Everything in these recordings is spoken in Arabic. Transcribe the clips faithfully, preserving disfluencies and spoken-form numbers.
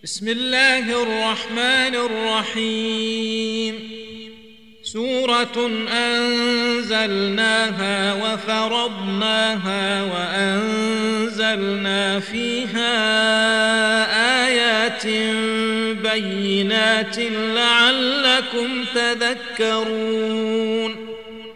بسم الله الرحمن الرحيم. سورة أنزلناها وفرضناها وأنزلنا فيها آيات بينات لعلكم تذكرون.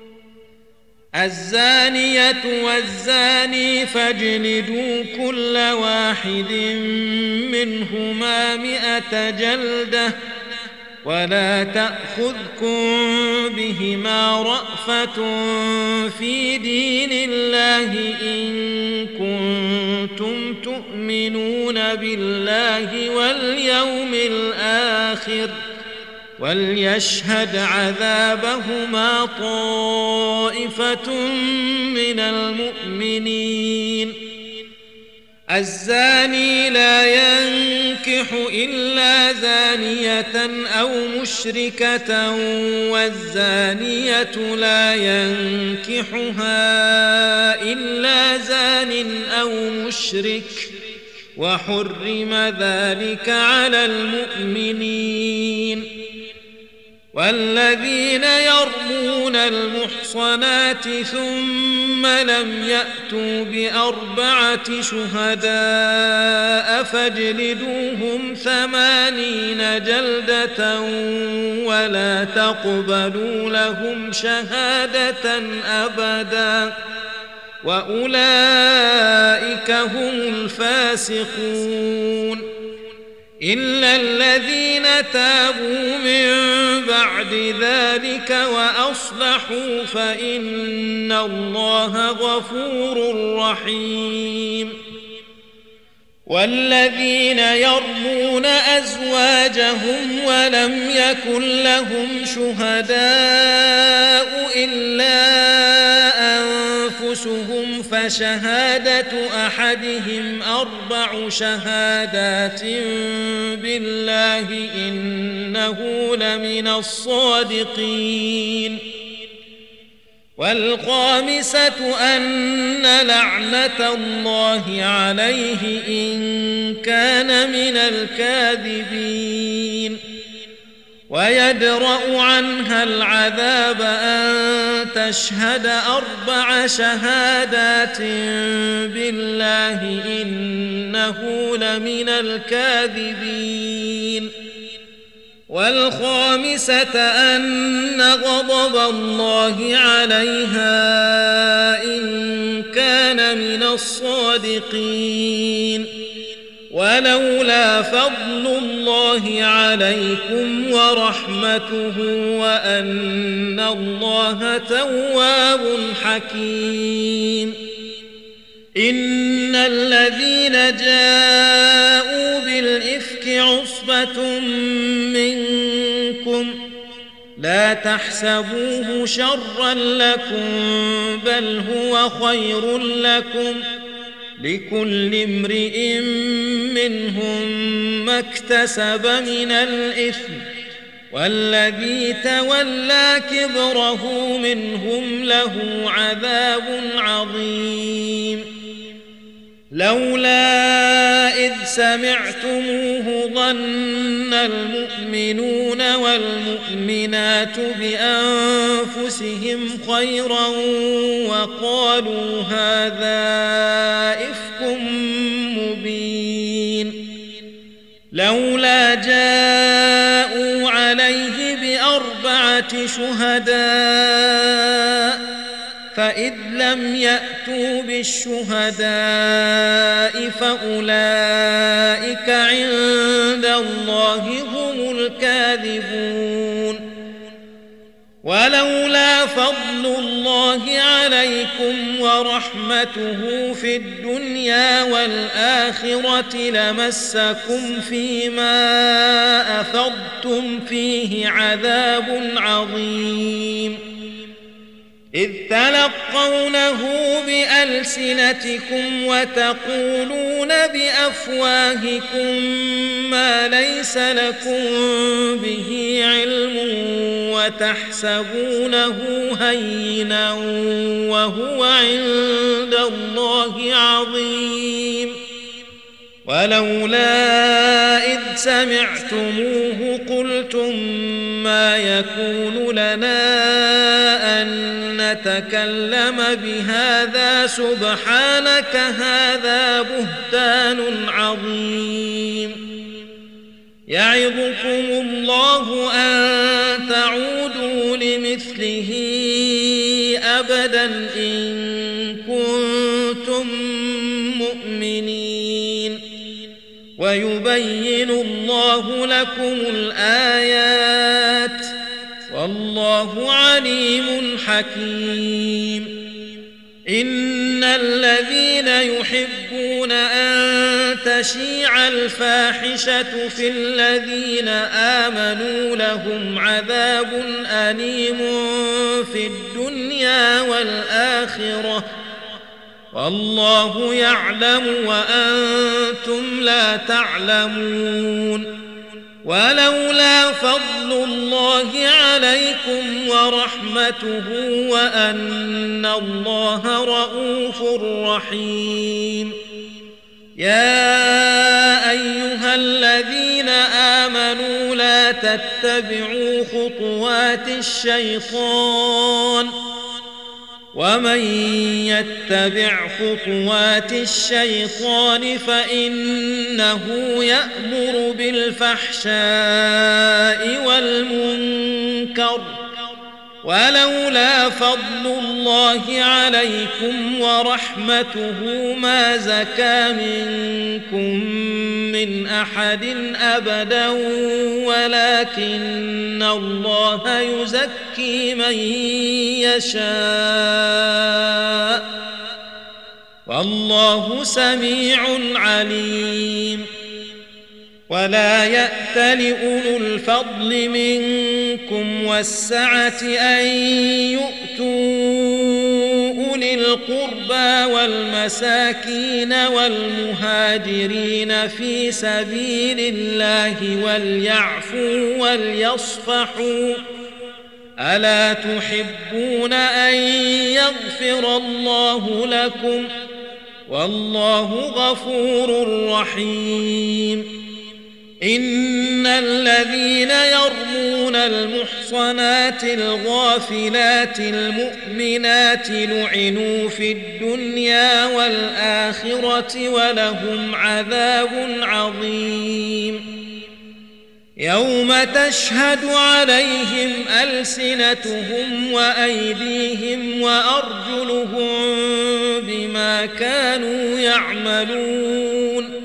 الزانية والزاني فاجلدوا كل واحد منهما مئة جلدة ولا تأخذكم بهما رأفة في دين الله إن كنتم تؤمنون بالله واليوم الآخر وليشهد عذابهما طائفة من المؤمنين. الزاني لا ينكح إلا زانية أو مشركة والزانية لا ينكحها إلا زان أو مشرك وحرم ذلك على المؤمنين. والذين يرمون المحصنات ثم لم يأتوا بأربعة شهداء فاجلدوهم ثمانين جلدة ولا تقبلوا لهم شهادة أبدا وأولئك هم الفاسقون. إلا الذين تابوا من بعد ذلك وأصلحوا فإن الله غفور رحيم. والذين يرمون أزواجهم ولم يكن لهم شهداء إلا أنفسهم فشهادة أحدهم أربع شهادات بالله إنه لمن الصادقين. والخامسة أن لعنة الله عليه إن كان من الكاذبين. ويدرأ عنها العذاب أن تشهد أربع شهادات بالله إنه لمن الكاذبين. والخامسة أن غضب الله عليها إن كان من الصادقين. ولولا فضل الله عليكم ورحمته وأن الله تواب حكيم. إن الذين جاءوا بالإفك عصبة منكم لا تحسبوه شرا لكم بل هو خير لكم لكل امرئ منهم ما اكتسب من الإثم والذي تولى كبره منهم له عذاب عظيم. لولا إذ سمعتموه ظن المؤمنون والمؤمنات بأنفسهم خيرا وقالوا هذا إفك مبين. لولا جاءوا عليه بأربعة شهداء فإذ لم يأتوا بالشهداء فأولئك عند الله هم الكاذبون. ولولا فضل الله عليكم ورحمته في الدنيا والآخرة لمسكم فيما أفضتم فيه عذاب عظيم. إذ تلقونه بألسنتكم وتقولون بأفواهكم ما ليس لكم به علم وتحسبونه هينا وهو عند الله عظيم. ولولا إذ سمعتموه قلتم ما يكون لنا أن نتكلم بهذا سبحانك هذا بهتان عظيم يعظكم الله أن تعودوا لمثله أبدا إن كنتم مؤمنين ويبين الله لكم الآيات والله عليم حكيم إن الذين يحبون أن تشيع الفاحشة في الذين آمنوا لهم عذاب أليم في الدنيا والآخرة والله يعلم وأنتم لا تعلمون ولولا فضل الله عليكم ورحمته وأن الله رؤوف رحيم يا أيها الذين آمنوا لا تتبعوا خطوات الشيطان ومن يتبع خطوات الشيطان فإنه يأمر بالفحشاء والمنكر ولولا فضل الله عليكم ورحمته ما زكى منكم من أحد أبدا ولكن الله يزكي من يشاء والله سميع عليم ولا يأت لأولو الفضل منكم والسعة أن يؤتوا أولي القربى والمساكين والمهاجرين في سبيل الله وليعفوا وليصفحوا ألا تحبون أن يغفر الله لكم والله غفور رحيم إن الذين يرمون المحصنات الغافلات المؤمنات لعنوا في الدنيا والآخرة ولهم عذاب عظيم يوم تشهد عليهم ألسنتهم وأيديهم وأرجلهم بما كانوا يعملون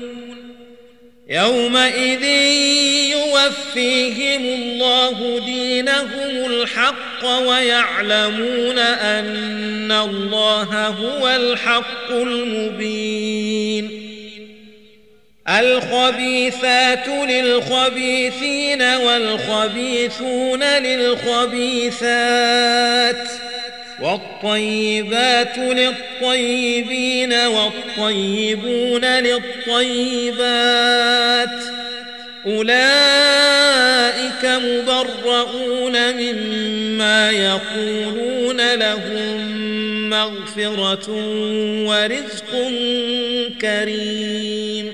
يومئذ يوفيهم الله دينهم الحق ويعلمون أن الله هو الحق المبين الخبيثات للخبيثين والخبيثون للخبيثات والطيبات للطيبين والطيبون للطيبات أولئك مبرؤون مما يقولون لهم مغفرة ورزق كريم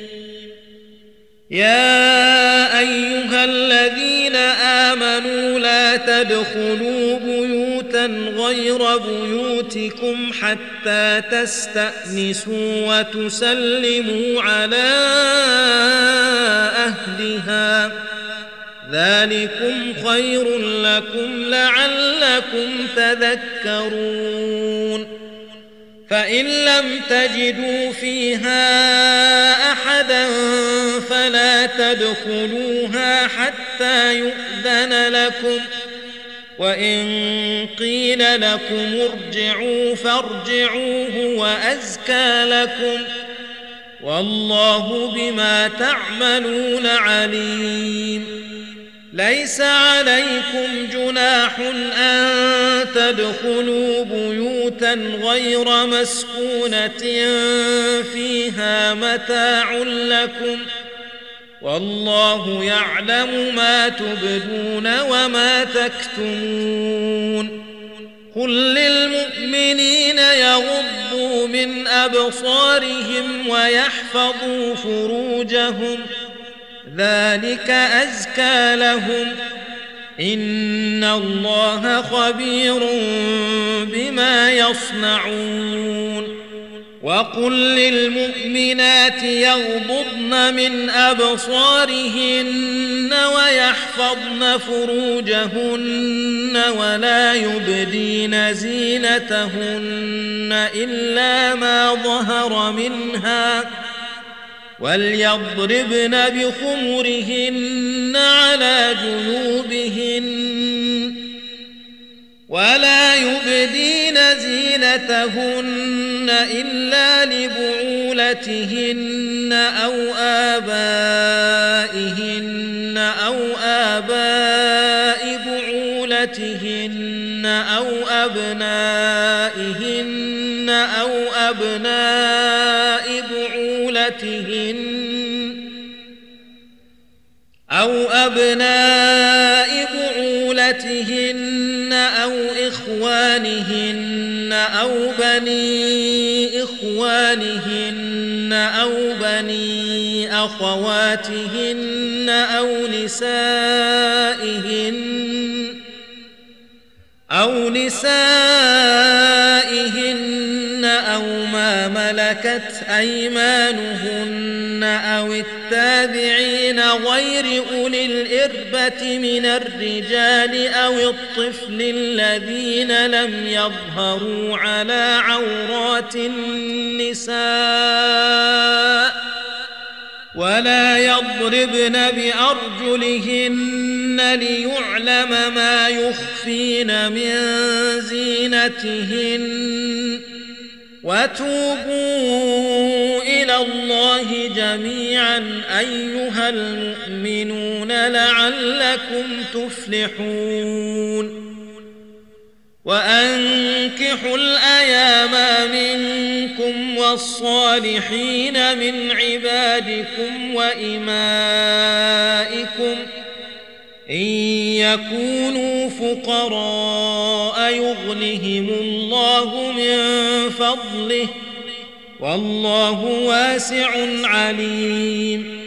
يا أيها الذين آمنوا لا تدخلوا بيوتا غير بيوتكم حتى تستأنسوا وتسلموا على أهلها ذلكم خير لكم لعلكم تذكرون فإن لم تجدوا فيها أحدا فلا تدخلوها حتى يؤذن لكم وإن قيل لكم ارجعوا فارجعوا هو أزكى لكم والله بما تعملون عليم ليس عليكم جناح أن تدخلوا بيوتا غير مسكونة فيها متاع لكم والله يعلم ما تبدون وما تكتمون قل للمؤمنين يغضوا من أبصارهم ويحفظوا فروجهم ذلك أزكى لهم إن الله خبير بما يصنعون وقل للمؤمنات يغضضن من أبصارهن ويحفظن فروجهن ولا يبدين زينتهن إلا ما ظهر منها وليضربن بخمرهن على جيوبهن ولا يبدين زينتهن إلا لبعولتهن أو آبائهن أو آباء بعولتهن أو أبنائهن أو أبناء بعولتهن أو أبناء بعولتهن أو إخوانهن أو بني إخوانهن أو بني أخواتهن أو نسائهن أو نسائهن أو ما ملكت أيمانهن أو التابعين غير أولي الإربة من الرجال أو الطفل الذين لم يظهروا على عورات النساء ولا يضربن بأرجلهن ليعلم ما يخفين من زينتهن وتوبوا إلى الله جميعا أيها المؤمنون لعلكم تفلحون وأنكحوا الأيام منكم والصالحين من عبادكم وإمائكم إن يكونوا فقراء يغنهم الله من فضله والله واسع عليم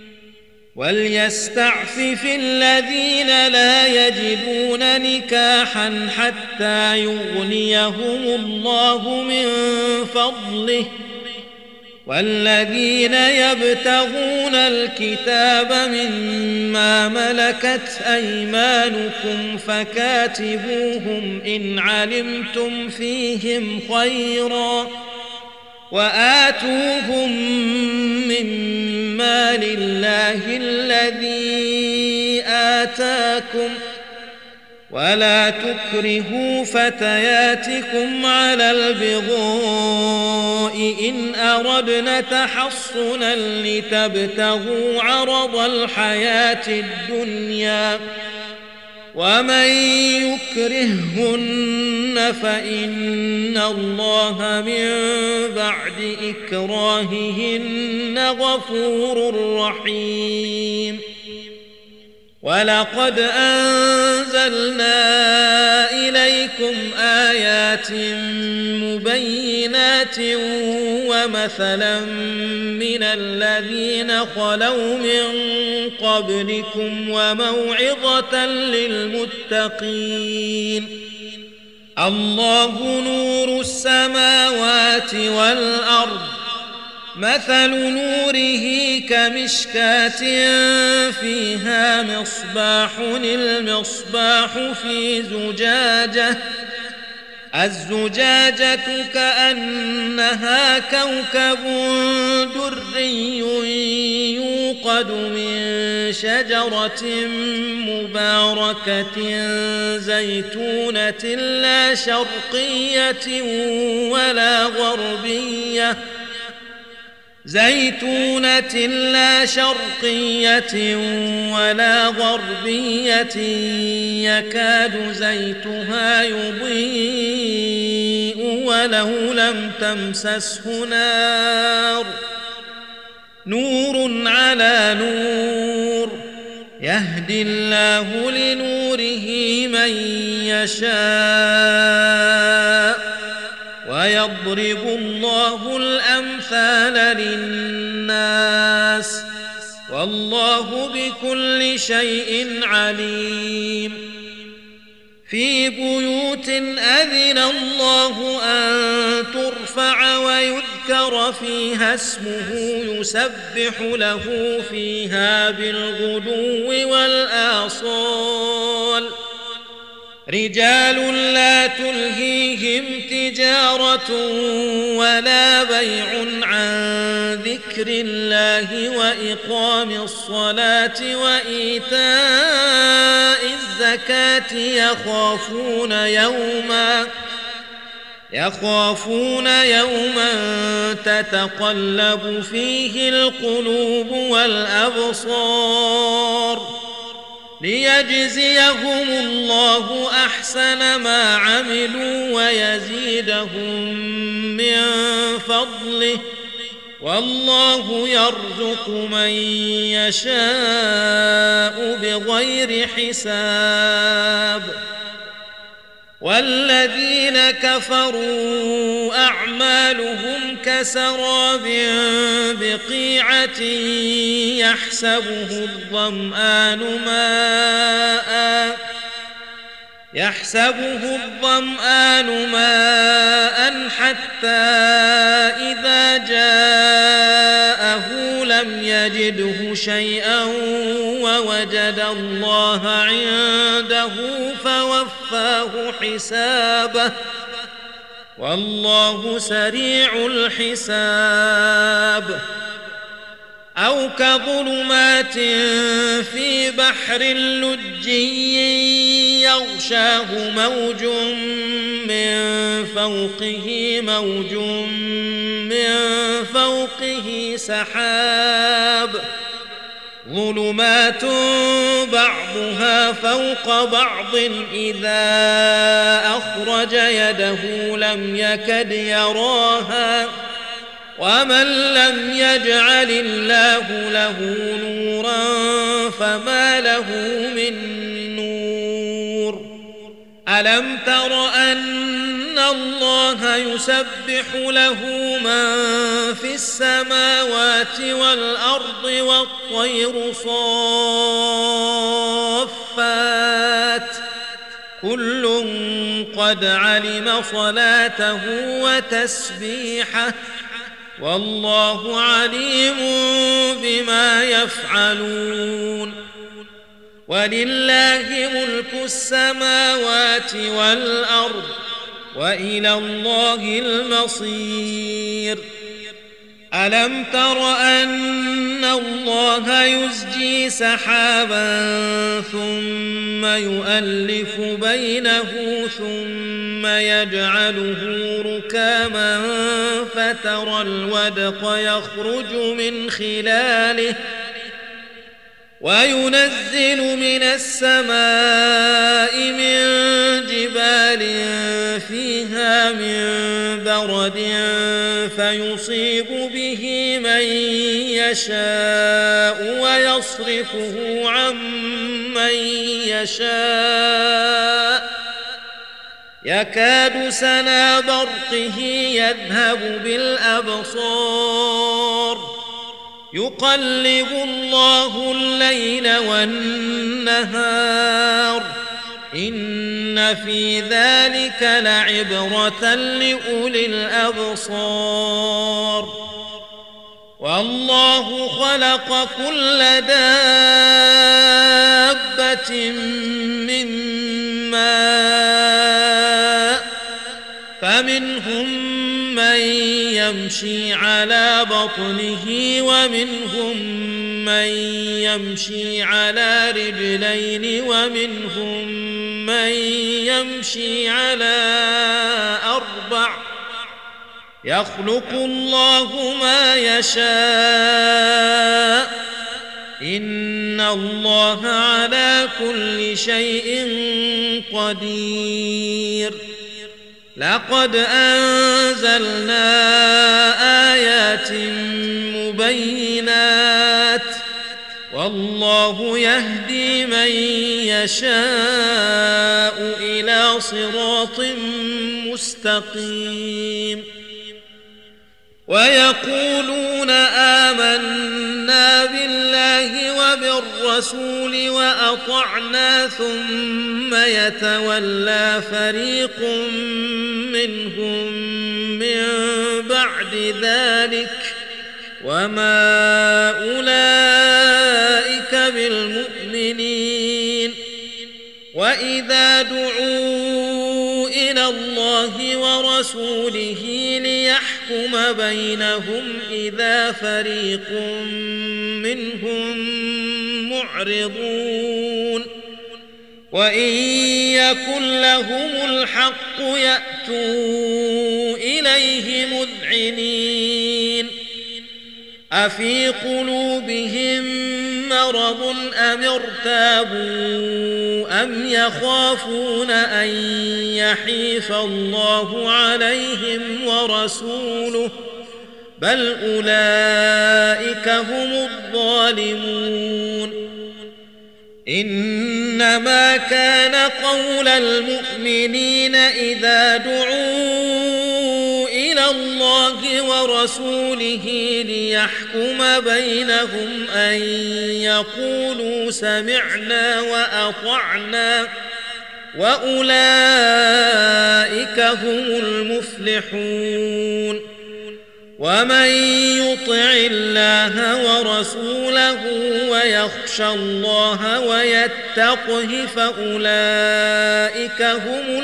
وليستعفف الذين لا يجدون نكاحا حتى يغنيهم الله من فضله والذين يبتغون الكتاب مما ملكت أيمانكم فكاتبوهم إن علمتم فيهم خيرا وآتوهم مما لله الذي آتاكم ولا تكرهوا فتياتكم على البغاء إن أردنا تحصنا لتبتغوا عرض الحياة الدنيا ومن يكرههن فإن الله من بعد إكراههن غفور رحيم ولقد أنزلنا إليكم آيات مبينات ومثلا من الذين خلوا من قبلكم وموعظة للمتقين الله نور السماوات والأرض مثل نوره كمشكاة فيها مصباح المصباح في زجاجة الزجاجة كأنها كوكب دري يوقد من شجرة مباركة زيتونة لا شرقية ولا غربية زيتونة لا شرقية ولا غربية يكاد زيتها يضيء ولو لم تمسسه نار نور على نور يهدي الله لنوره من يشاء ويضرب الله الأمثال للناس والله بكل شيء عليم في بيوت أذن الله أن ترفع ويذكر فيها اسمه يسبح له فيها بالغدو والآصال رجال لا تلهيهم تجارة ولا بيع عن ذكر الله وإقام الصلاة وإيتاء الزكاة يخافون يوما يخافون يوما تتقلب فيه القلوب والأبصار ليجزيهم الله أحسن ما عملوا ويزيدهم من فضله والله يرزق من يشاء بغير حساب والذين كفروا أعمالهم كسراب بقيعة يحسبه الظمآن ماء يحسبه الظمآن ماء حتى إذا جاءه لم يجده شيئا ووجد الله عنده فوفاه حسابه والله سريع الحساب أو كظلمات في بحر لجي يغشاه موج من فوقه موج من فوقه سحاب ظلمات بعضها فوق بعض إذا أخرج يده لم يكد يراها ومن لم يجعل الله له نورا فما له من نور ألم تر أن الله يسبح له من في السماوات والأرض والطير صافات كل قد علم صلاته وتسبيحه والله عليم بما يفعلون ولله ملك السماوات والأرض وإلى الله المصير ألم تر أن الله يزجي سحابا ثم يؤلف بينه ثم يجعله ركاما فترى الودق يخرج من خلاله وينزل من السماء من جبال فيها من برد فيصيب به من يشاء ويصرفه عن من يشاء يكاد سنا برقه يذهب بالأبصار يقلب الله الليل والنهار إن في ذلك لعبرة لأولي الأبصار والله خلق كل دابة من ماء فمنهم من يمشي على بطنه ومنهم من يمشي على رجلين ومنهم من يمشي على أربع يخلق الله ما يشاء إن الله على كل شيء قدير لقد أنزلنا آيات مبينات والله يهدي من يشاء إلى صراط مستقيم ويقولون آمنا بالله وبالرسول وأطعنا ثم يتولى فريق منهم من بعد ذلك وما أولئك بالمؤمنين وإذا دعوا إلى الله ورسوله ليحكم بينهم إذا فريق منهم معرضون وإن يكن لهم الحق يأتوا إليه مذعنين أفي قلوبهم مرض أم ارتابوا أم يخافون أن يحيف الله عليهم ورسوله بل أولئك هم الظالمون إنما كان قول المؤمنين إذا دعوا إلى الله ورسوله ليحكم بينهم أن يقولوا سمعنا وأطعنا وأولئك هم المفلحون ومن يطع الله ورسوله ويخشى الله ويتقه فأولئك هم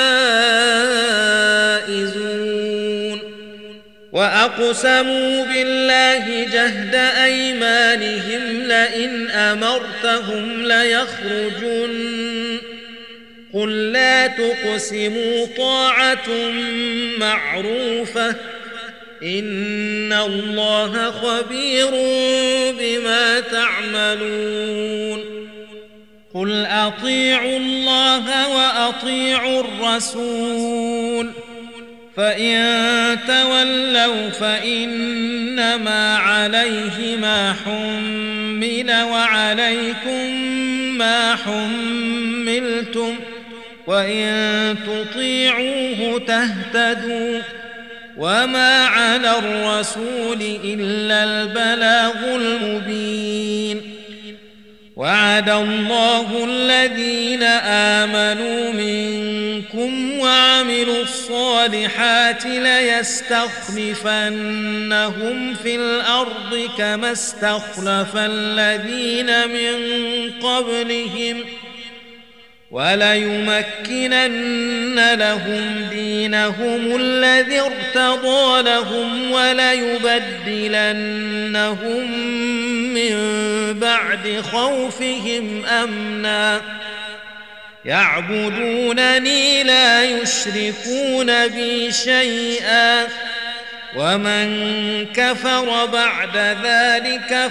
الفائزون وأقسموا بالله جهد أيمانهم لئن أمرتهم ليخرجن قل لا تقسموا طاعة معروفة إن الله خبير بما تعملون قل أطيعوا الله وأطيعوا الرسول فإن تولوا فإنما عليه ما حمل وعليكم ما حملتم وإن تطيعوه تهتدوا وما على الرسول إلا البلاغ المبين وعد الله الذين آمنوا منكم وعملوا الصالحات ليستخلفنهم في الأرض كما استخلف الذين من قبلهم وليمكنن لهم دينهم الذي ارتضى لهم وليبدلنهم من بعد خوفهم أمنا يعبدونني لا يشركون بي شيئا ومن كفر بعد ذلك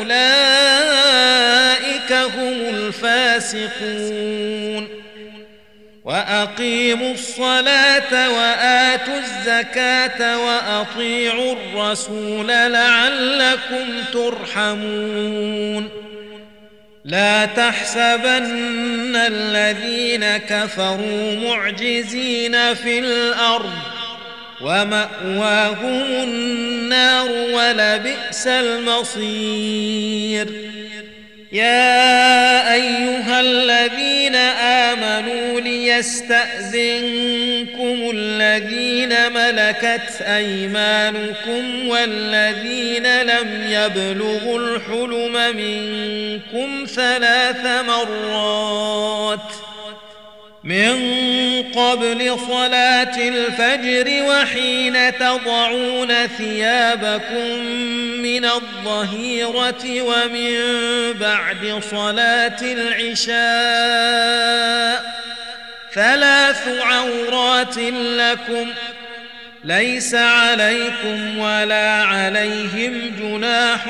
فأولئك هم الفاسقون وأقيموا الصلاة وآتوا الزكاة وأطيعوا الرسول لعلكم ترحمون لا تحسبن الذين كفروا معجزين في الأرض ومأواهم النار ولبئس المصير يا أيها الذين آمنوا ليستأذنكم الذين ملكت أيمانكم والذين لم يبلغوا الحلم منكم ثلاث مرات من قبل صلاة الفجر وحين تضعون ثيابكم من الظهيرة ومن بعد صلاة العشاء ثلاث عورات لكم ليس عليكم ولا عليهم جناح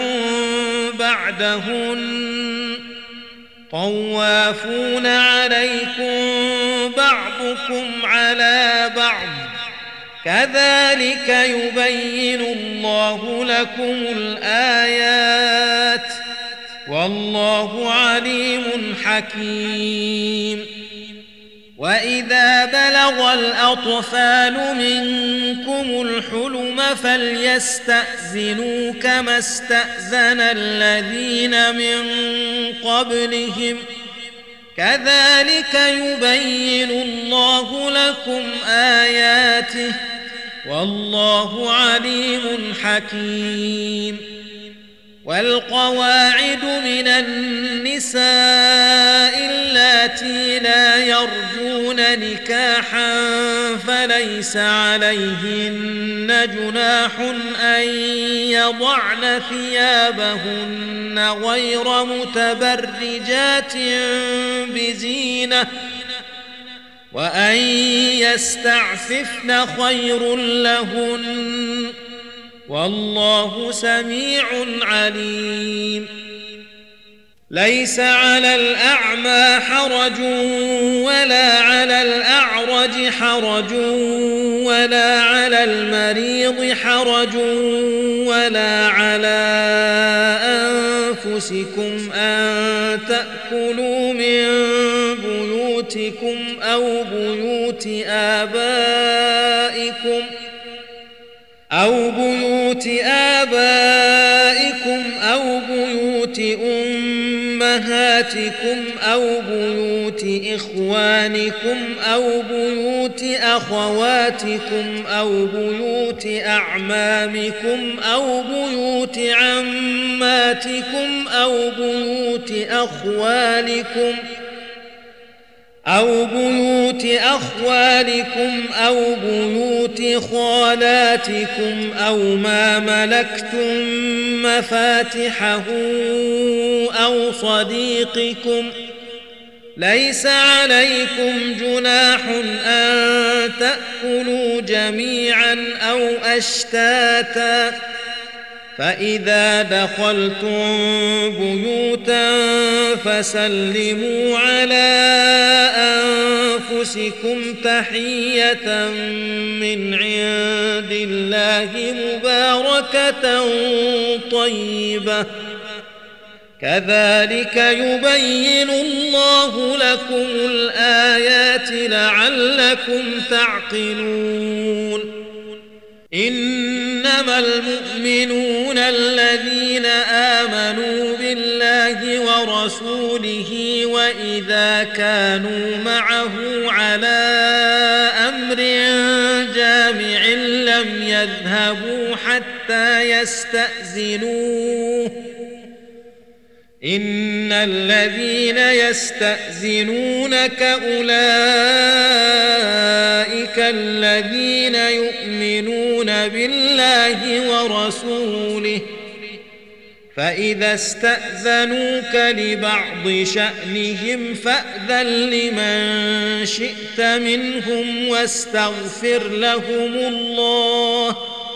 بعدهن طوافون عليكم بعضكم على بعض كذلك يبين الله لكم الآيات والله عليم حكيم. وإذا بلغ الأطفال منكم الحلم فليستأذنوا كما استأذن الذين من قبلهم كذلك يبين الله لكم آياته والله عليم حكيم. والقواعد من النساء اللاتي لا يرجون نكاحا فليس عليهن جناح أن يضعن ثيابهن غير متبرجات بزينة وأن يستعففن خير لهن والله سميع عليم. ليس على الأعمى حرج ولا على الأعرج حرج ولا على المريض حرج ولا على أنفسكم أن تأكلوا من بيوتكم أو بيوت آبائكم أو بيوت آبائكم أو بيوت أمهاتكم أو بيوت إخوانكم أو بيوت أخواتكم أو بيوت أعمامكم أو بيوت عماتكم أو بيوت أخوالكم أو بيوت أخوالكم أو بيوت خالاتكم أو ما ملكتم مفاتحه أو صديقكم ليس عليكم جناح أن تأكلوا جميعا أو أشتاتا فإذا دخلتم بيوتا فسلموا على أنفسكم تحية من عند الله مباركة طيبة كذلك يبين الله لكم الآيات لعلكم تعقلون. إنما المؤمنون الذين آمنوا بالله ورسوله وإذا كانوا معه على أمر جامع لم يذهبوا حتى يستأذنوه إن الذين يستأذنونك أولئك الذين يؤمنون بالله ورسوله فإذا استأذنوك لبعض شأنهم فأذن لمن شئت منهم واستغفر لهم الله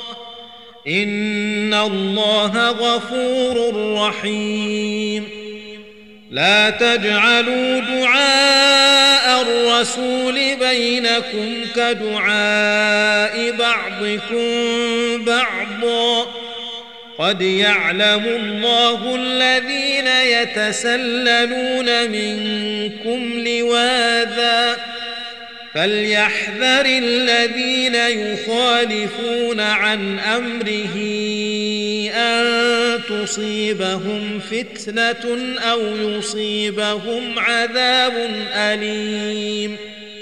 إن الله غفور رحيم. لا تجعلوا دعاء الرسول بينكم كدعاء بعضكم بعضا قد يعلم الله الذين يتسللون منكم لواذا فليحذر الذين يخالفون عن أمره أن تصيبهم فتنة أو يصيبهم عذاب أليم.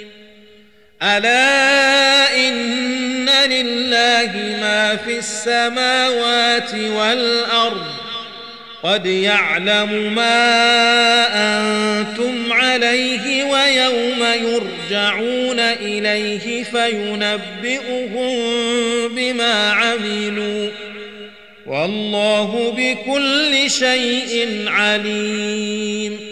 ألا إن لله ما في السماوات والأرض قد يعلم ما أنتم عليه ويوم يرجعون إليه فينبئهم بما عملوا والله بكل شيء عليم.